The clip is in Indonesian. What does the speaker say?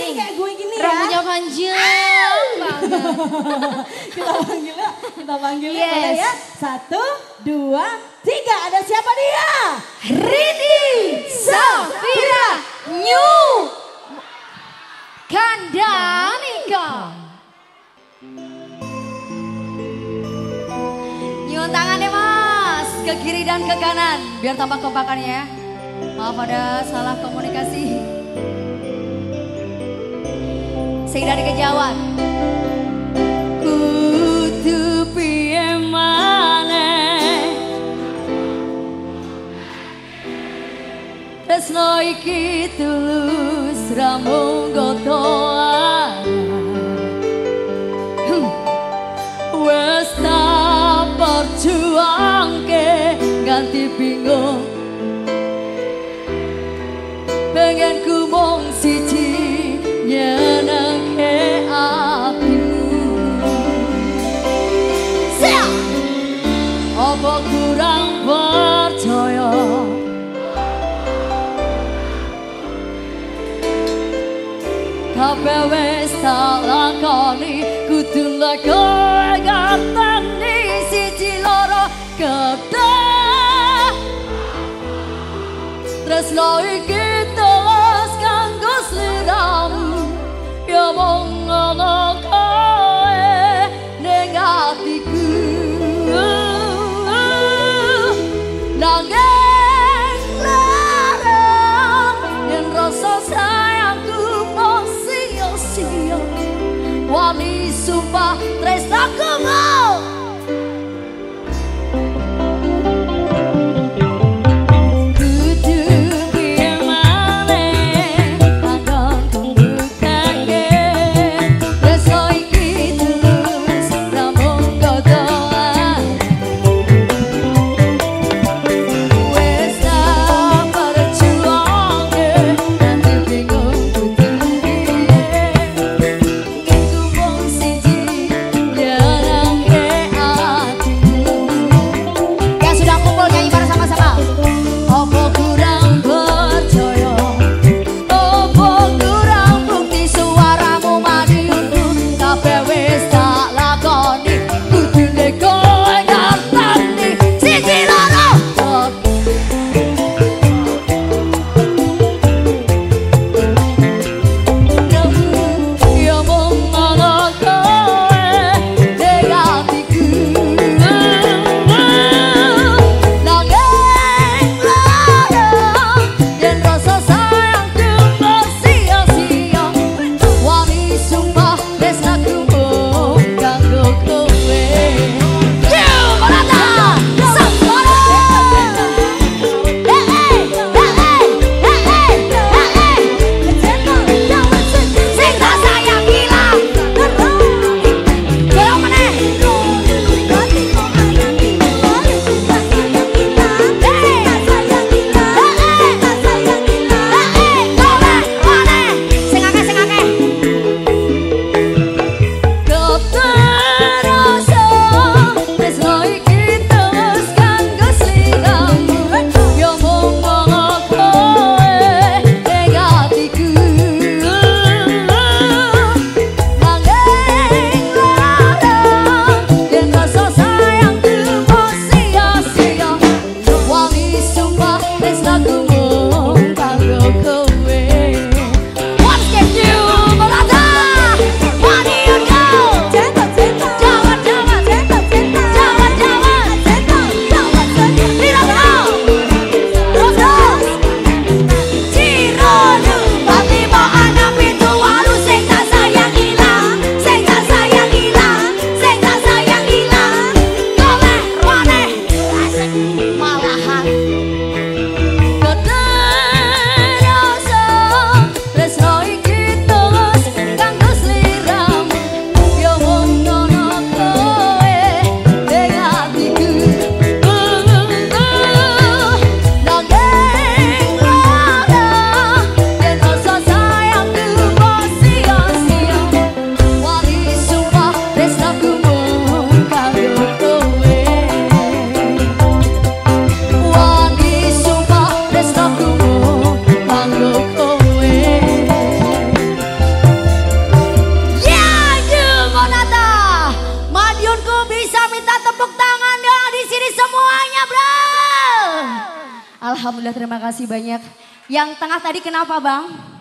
Ini kayak gue gini ya. Rambutnya panjang banget. Kita panggil boleh ya. 1, 2, 3. Ada siapa dia? Rini Safira New Kandanika. Nyuwun tangannya mas, ke kiri dan ke kanan. Biar tambah kompakannya ya. Maaf ada salah komunikasi. Sing dari kejauhan. Kudu piye maneh tresno iki tulus ra mung gotoan. Wes tak perjuangke ganti bingung. Pengen ku mung siji nyenengke atimu. Siap! Apa kurang percaya? Kabeh wis tak lakoni, kudu lek kowe ngateni siji loro kedah. Tresno iki tulus kanggo sliramu, ya mung ngono kowe ning atiku. Nanging larang yen rasa sayangku mung sia-sia, wani sumpah tresnaku mau. Alhamdulillah terima kasih banyak. Yang tengah tadi kenapa bang?